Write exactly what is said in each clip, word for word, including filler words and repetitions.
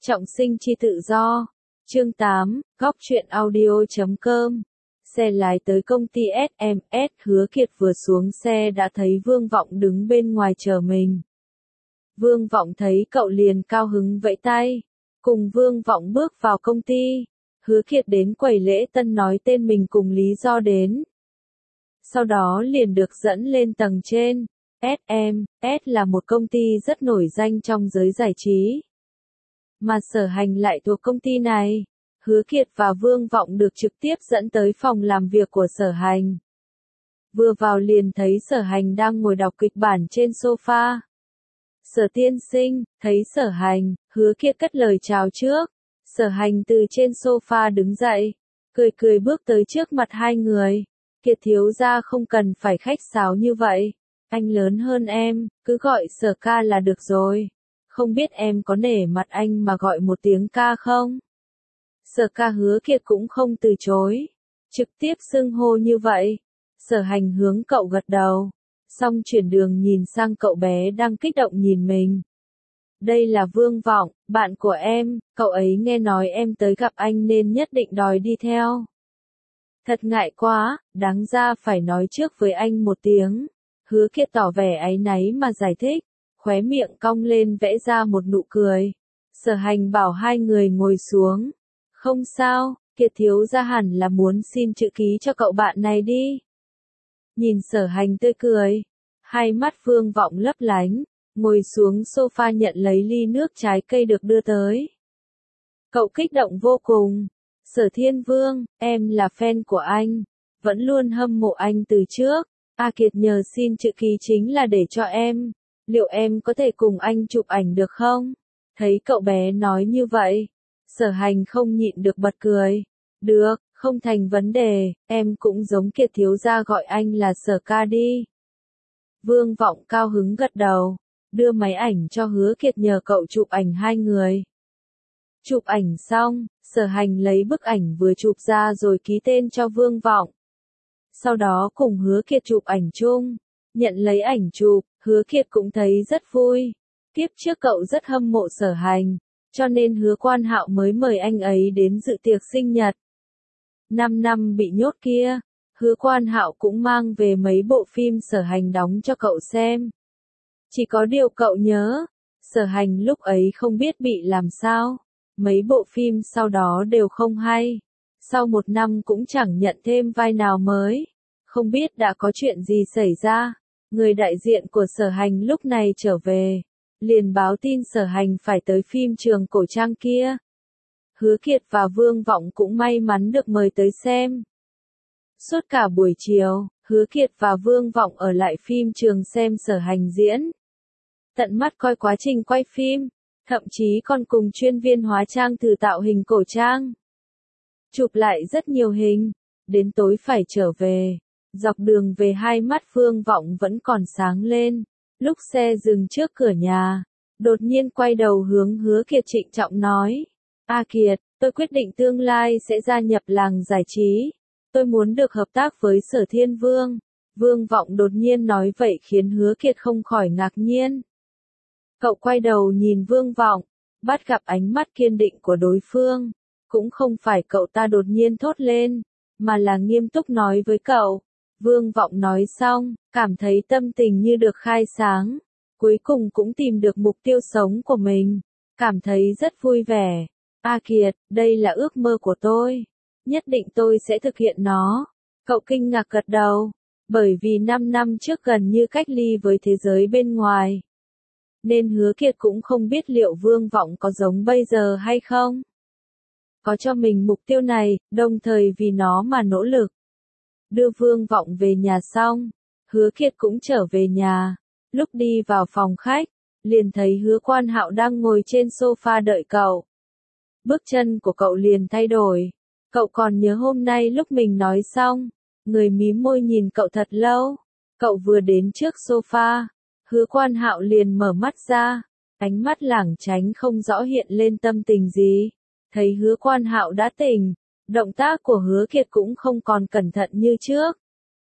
Trọng sinh chi tự do. Chương tám, góc truyện audio chấm com. Xe lái tới công ty ét em ét, Hứa Kiệt vừa xuống xe đã thấy Vương Vọng đứng bên ngoài chờ mình. Vương Vọng thấy cậu liền cao hứng vẫy tay. Cùng Vương Vọng bước vào công ty. Hứa Kiệt đến quầy lễ tân nói tên mình cùng lý do đến. Sau đó liền được dẫn lên tầng trên. ét em ét là một công ty rất nổi danh trong giới giải trí. Mà Sở Hành lại thuộc công ty này. Hứa Kiệt và Vương Vọng được trực tiếp dẫn tới phòng làm việc của Sở Hành. Vừa vào liền thấy Sở Hành đang ngồi đọc kịch bản trên sofa. Sở tiên sinh, thấy Sở Hành, Hứa Kiệt cất lời chào trước. Sở Hành từ trên sofa đứng dậy, cười cười bước tới trước mặt hai người. Kiệt thiếu gia không cần phải khách sáo như vậy. Anh lớn hơn em, cứ gọi Sở ca là được rồi. Không biết em có nể mặt anh mà gọi một tiếng ca không? Sở ca. Hứa Kiệt cũng không từ chối. Trực tiếp xưng hô như vậy. Sở Hành hướng cậu gật đầu. Xong chuyển đường nhìn sang cậu bé đang kích động nhìn mình. Đây là Vương Vọng, bạn của em, cậu ấy nghe nói em tới gặp anh nên nhất định đòi đi theo. Thật ngại quá, đáng ra phải nói trước với anh một tiếng. Hứa Kiệt tỏ vẻ áy náy mà giải thích, khóe miệng cong lên vẽ ra một nụ cười. Sở Hành bảo hai người ngồi xuống. Không sao, Kiệt thiếu gia hẳn là muốn xin chữ ký cho cậu bạn này đi. Nhìn Sở Hành tươi cười, hai mắt Vương Vọng lấp lánh, ngồi xuống sofa nhận lấy ly nước trái cây được đưa tới. Cậu kích động vô cùng. Sở Thiên Vương, em là fan của anh, vẫn luôn hâm mộ anh từ trước. A Kiệt nhờ xin chữ ký chính là để cho em. Liệu em có thể cùng anh chụp ảnh được không? Thấy cậu bé nói như vậy, Sở Hành không nhịn được bật cười. Được, không thành vấn đề, em cũng giống Kiệt thiếu gia gọi anh là Sở ca đi. Vương Vọng cao hứng gật đầu, đưa máy ảnh cho Hứa Kiệt nhờ cậu chụp ảnh hai người. Chụp ảnh xong, Sở Hành lấy bức ảnh vừa chụp ra rồi ký tên cho Vương Vọng. Sau đó cùng Hứa Kiệt chụp ảnh chung. Nhận lấy ảnh chụp, Hứa Kiệt cũng thấy rất vui. Kiếp trước cậu rất hâm mộ Sở Hành, cho nên Hứa Quan Hạo mới mời anh ấy đến dự tiệc sinh nhật. Năm năm bị nhốt kia, Hứa Quan Hạo cũng mang về mấy bộ phim Sở Hành đóng cho cậu xem. Chỉ có điều cậu nhớ, Sở Hành lúc ấy không biết bị làm sao. Mấy bộ phim sau đó đều không hay. Sau một năm cũng chẳng nhận thêm vai nào mới. Không biết đã có chuyện gì xảy ra. Người đại diện của Sở Hành lúc này trở về. Liền báo tin Sở Hành phải tới phim trường cổ trang kia. Hứa Kiệt và Vương Vọng cũng may mắn được mời tới xem. Suốt cả buổi chiều, Hứa Kiệt và Vương Vọng ở lại phim trường xem Sở Hành diễn. Tận mắt coi quá trình quay phim. Thậm chí còn cùng chuyên viên hóa trang thử tạo hình cổ trang. Chụp lại rất nhiều hình. Đến tối phải trở về. Dọc đường về hai mắt Vương Vọng vẫn còn sáng lên. Lúc xe dừng trước cửa nhà, đột nhiên quay đầu hướng Hứa Kiệt trịnh trọng nói. A Kiệt, tôi quyết định tương lai sẽ gia nhập làng giải trí. Tôi muốn được hợp tác với Sở Thiên Vương. Vương Vọng đột nhiên nói vậy khiến Hứa Kiệt không khỏi ngạc nhiên. Cậu quay đầu nhìn Vương Vọng, bắt gặp ánh mắt kiên định của đối phương. Cũng không phải cậu ta đột nhiên thốt lên, mà là nghiêm túc nói với cậu. Vương Vọng nói xong, cảm thấy tâm tình như được khai sáng. Cuối cùng cũng tìm được mục tiêu sống của mình. Cảm thấy rất vui vẻ. A Kiệt, đây là ước mơ của tôi. Nhất định tôi sẽ thực hiện nó. Cậu kinh ngạc gật đầu. Bởi vì năm năm trước gần như cách ly với thế giới bên ngoài. Nên Hứa Kiệt cũng không biết liệu Vương Vọng có giống bây giờ hay không. Có cho mình mục tiêu này, đồng thời vì nó mà nỗ lực. Đưa Vương Vọng về nhà xong, Hứa Kiệt cũng trở về nhà. Lúc đi vào phòng khách, liền thấy Hứa Quan Hạo đang ngồi trên sofa đợi cậu. Bước chân của cậu liền thay đổi. Cậu còn nhớ hôm nay lúc mình nói xong, người mím môi nhìn cậu thật lâu. Cậu vừa đến trước sofa, Hứa Quan Hạo liền mở mắt ra, ánh mắt lảng tránh không rõ hiện lên tâm tình gì. Thấy Hứa Quan Hạo đã tỉnh, động tác của Hứa Kiệt cũng không còn cẩn thận như trước.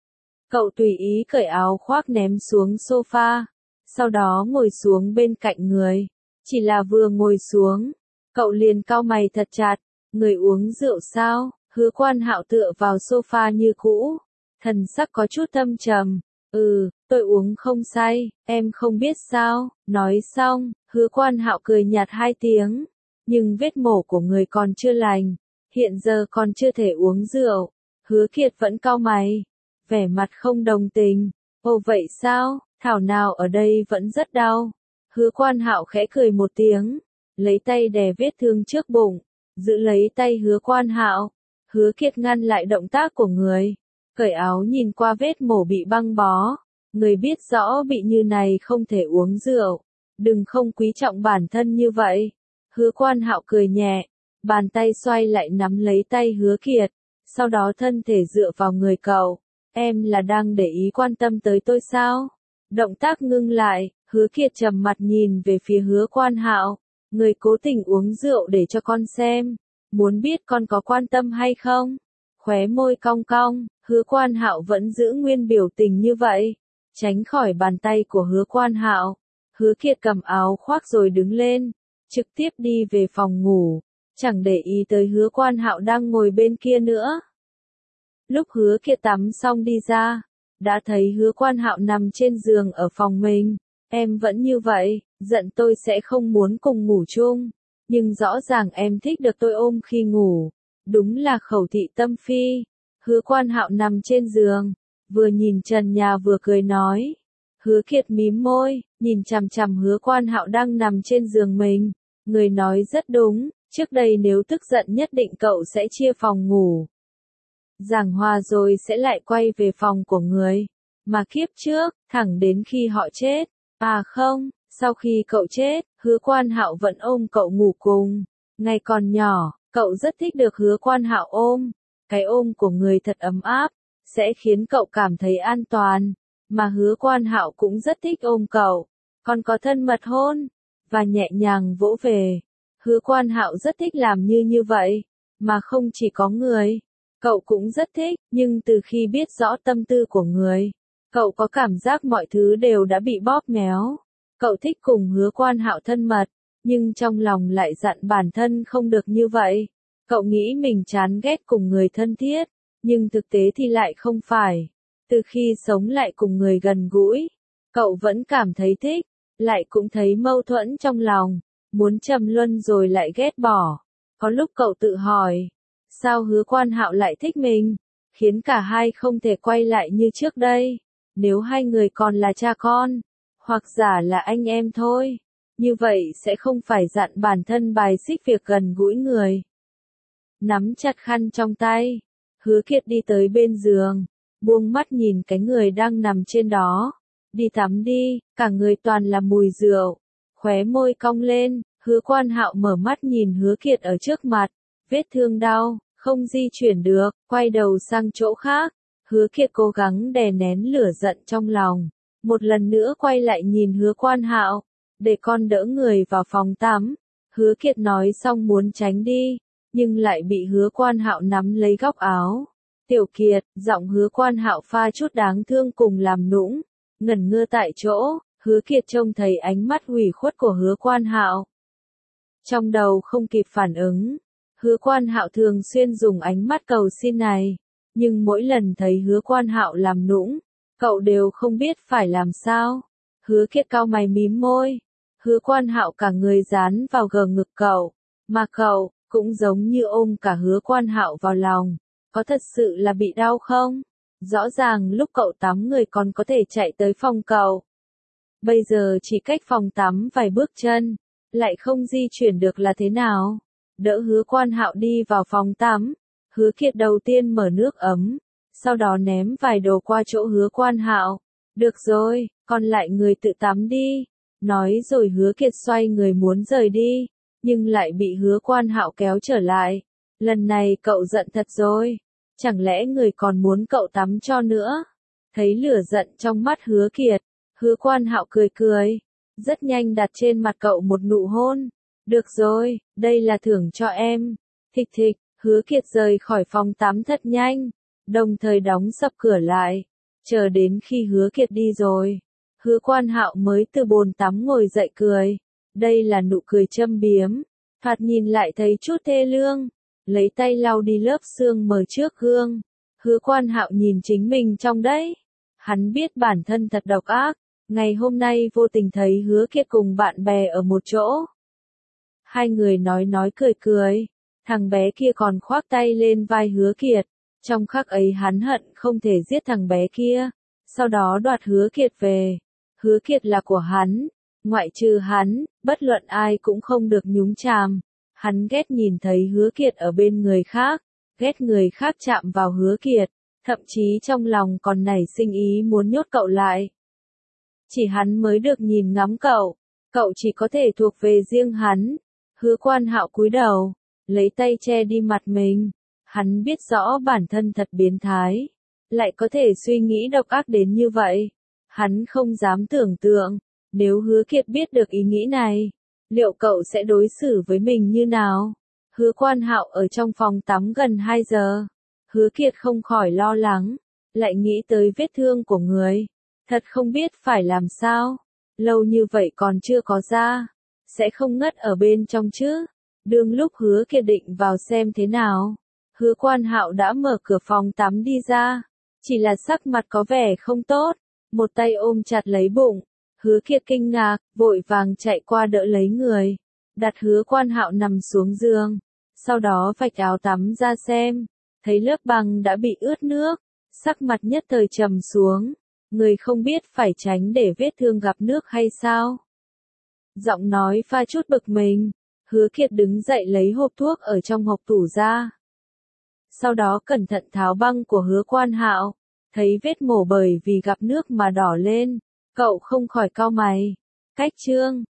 Cậu tùy ý cởi áo khoác ném xuống sofa, sau đó ngồi xuống bên cạnh người. Chỉ là vừa ngồi xuống, Cậu liền cau mày thật chặt, người uống rượu sao? Hứa Quan Hạo tựa vào sofa như cũ, thần sắc có chút thâm trầm. Ừ, tôi uống không say, em không biết sao? Nói xong, Hứa Quan Hạo cười nhạt hai tiếng. Nhưng vết mổ của người còn chưa lành, hiện giờ còn chưa thể uống rượu. Hứa Kiệt vẫn cau mày, vẻ mặt không đồng tình. Ồ vậy sao? Thảo nào ở đây vẫn rất đau. Hứa Quan Hạo khẽ cười một tiếng, lấy tay đè vết thương trước bụng, giữ lấy tay Hứa Quan Hạo. Hứa Kiệt ngăn lại động tác của người, cởi áo nhìn qua vết mổ bị băng bó. Người biết rõ bị như này không thể uống rượu, đừng không quý trọng bản thân như vậy. Hứa Quan Hạo cười nhẹ, bàn tay xoay lại nắm lấy tay Hứa Kiệt, sau đó thân thể dựa vào người cậu. Em là đang để ý quan tâm tới tôi sao? Động tác ngưng lại, Hứa Kiệt trầm mặt nhìn về phía Hứa Quan Hạo. Người cố tình uống rượu để cho con xem, muốn biết con có quan tâm hay không? Khóe môi cong cong, Hứa Quan Hạo vẫn giữ nguyên biểu tình như vậy, tránh khỏi bàn tay của Hứa Quan Hạo. Hứa Kiệt cầm áo khoác rồi đứng lên, trực tiếp đi về phòng ngủ, chẳng để ý tới Hứa Quan Hạo đang ngồi bên kia nữa. Lúc Hứa Kiệt tắm xong đi ra, đã thấy Hứa Quan Hạo nằm trên giường ở phòng mình. Em vẫn như vậy, giận tôi sẽ không muốn cùng ngủ chung, nhưng rõ ràng em thích được tôi ôm khi ngủ. Đúng là khẩu thị tâm phi. Hứa Quan Hạo nằm trên giường, vừa nhìn trần nhà vừa cười nói. Hứa Kiệt mím môi, nhìn chằm chằm Hứa Quan Hạo đang nằm trên giường mình. Người nói rất đúng, trước đây nếu tức giận nhất định cậu sẽ chia phòng ngủ. Giảng hòa rồi sẽ lại quay về phòng của người. Mà kiếp trước, thẳng đến khi họ chết. À không, sau khi cậu chết, Hứa Quan Hạo vẫn ôm cậu ngủ cùng. Ngày còn nhỏ, cậu rất thích được Hứa Quan Hạo ôm. Cái ôm của người thật ấm áp, sẽ khiến cậu cảm thấy an toàn. Mà Hứa Quan Hạo cũng rất thích ôm cậu, còn có thân mật hôn, và nhẹ nhàng vỗ về. Hứa Quan Hạo rất thích làm như như vậy, mà không chỉ có người. Cậu cũng rất thích, nhưng từ khi biết rõ tâm tư của người, cậu có cảm giác mọi thứ đều đã bị bóp méo. Cậu thích cùng Hứa Quan Hạo thân mật, nhưng trong lòng lại dặn bản thân không được như vậy. Cậu nghĩ mình chán ghét cùng người thân thiết, nhưng thực tế thì lại không phải. Từ khi sống lại cùng người gần gũi, cậu vẫn cảm thấy thích, lại cũng thấy mâu thuẫn trong lòng, muốn trầm luân rồi lại ghét bỏ. Có lúc cậu tự hỏi, sao Hứa Quan Hạo lại thích mình, khiến cả hai không thể quay lại như trước đây. Nếu hai người còn là cha con, hoặc giả là anh em thôi, như vậy sẽ không phải dặn bản thân bài xích việc gần gũi người. Nắm chặt khăn trong tay, Hứa Kiệt đi tới bên giường, buông mắt nhìn cái người đang nằm trên đó. Đi tắm đi, cả người toàn là mùi rượu. Khóe môi cong lên, Hứa Quan Hạo mở mắt nhìn Hứa Kiệt ở trước mặt. Vết thương đau, không di chuyển được, quay đầu sang chỗ khác. Hứa Kiệt cố gắng đè nén lửa giận trong lòng. Một lần nữa quay lại nhìn Hứa Quan Hạo. Để con đỡ người vào phòng tắm. Hứa Kiệt nói xong muốn tránh đi, nhưng lại bị Hứa Quan Hạo nắm lấy góc áo. Tiểu Kiệt, giọng Hứa Quan Hạo pha chút đáng thương cùng làm nũng. Ngẩn ngơ tại chỗ, Hứa Kiệt trông thấy ánh mắt ủy khuất của Hứa Quan Hạo. Trong đầu không kịp phản ứng. Hứa Quan Hạo thường xuyên dùng ánh mắt cầu xin này, nhưng mỗi lần thấy Hứa Quan Hạo làm nũng, cậu đều không biết phải làm sao. Hứa Kiệt cau mày mím môi. Hứa Quan Hạo cả người dán vào gờ ngực cậu, mà cậu cũng giống như ôm cả Hứa Quan Hạo vào lòng. Có thật sự là bị đau không? Rõ ràng lúc cậu tắm người còn có thể chạy tới phòng cậu. Bây giờ chỉ cách phòng tắm vài bước chân, lại không di chuyển được là thế nào? Đỡ Hứa Quan Hạo đi vào phòng tắm. Hứa Kiệt đầu tiên mở nước ấm, sau đó ném vài đồ qua chỗ Hứa Quan Hạo. Được rồi, còn lại người tự tắm đi. Nói rồi Hứa Kiệt xoay người muốn rời đi, nhưng lại bị Hứa Quan Hạo kéo trở lại. Lần này cậu giận thật rồi. Chẳng lẽ người còn muốn cậu tắm cho nữa? Thấy lửa giận trong mắt Hứa Kiệt, Hứa Quan Hạo cười cười, rất nhanh đặt trên mặt cậu một nụ hôn. Được rồi, đây là thưởng cho em. Thịch thịch, Hứa Kiệt rời khỏi phòng tắm thật nhanh, đồng thời đóng sập cửa lại. Chờ đến khi Hứa Kiệt đi rồi, Hứa Quan Hạo mới từ bồn tắm ngồi dậy cười. Đây là nụ cười châm biếm. thoạt nhìn lại thấy chút thê lương, lấy tay lau đi lớp sương mờ trước gương. Hứa Quan Hạo nhìn chính mình trong đấy. Hắn biết bản thân thật độc ác, ngày hôm nay vô tình thấy Hứa Kiệt cùng bạn bè ở một chỗ. Hai người nói nói cười cười, thằng bé kia còn khoác tay lên vai Hứa Kiệt, trong khắc ấy hắn hận không thể giết thằng bé kia, sau đó đoạt Hứa Kiệt về. Hứa Kiệt là của hắn, ngoại trừ hắn, bất luận ai cũng không được nhúng chàm. Hắn ghét nhìn thấy Hứa Kiệt ở bên người khác, ghét người khác chạm vào Hứa Kiệt, thậm chí trong lòng còn nảy sinh ý muốn nhốt cậu lại. Chỉ hắn mới được nhìn ngắm cậu, cậu chỉ có thể thuộc về riêng hắn. Hứa Quan Hạo cúi đầu, lấy tay che đi mặt mình. Hắn biết rõ bản thân thật biến thái, lại có thể suy nghĩ độc ác đến như vậy. Hắn không dám tưởng tượng, nếu Hứa Kiệt biết được ý nghĩ này, liệu cậu sẽ đối xử với mình như nào? Hứa Quan Hạo ở trong phòng tắm gần hai giờ. Hứa Kiệt không khỏi lo lắng, lại nghĩ tới vết thương của người. Thật không biết phải làm sao. Lâu như vậy còn chưa có ra, sẽ không ngất ở bên trong chứ? Đương lúc Hứa Kiệt định vào xem thế nào, Hứa Quan Hạo đã mở cửa phòng tắm đi ra. Chỉ là sắc mặt có vẻ không tốt, một tay ôm chặt lấy bụng. Hứa Kiệt kinh ngạc, vội vàng chạy qua đỡ lấy người, đặt Hứa Quan Hạo nằm xuống giường, sau đó vạch áo tắm ra xem, thấy lớp băng đã bị ướt nước, sắc mặt nhất thời trầm xuống, người không biết phải tránh để vết thương gặp nước hay sao? Giọng nói pha chút bực mình. Hứa Kiệt đứng dậy lấy hộp thuốc ở trong hộp tủ ra, sau đó cẩn thận tháo băng của Hứa Quan Hạo, thấy vết mổ bởi vì gặp nước mà đỏ lên, cậu không khỏi cau mày. Cách chương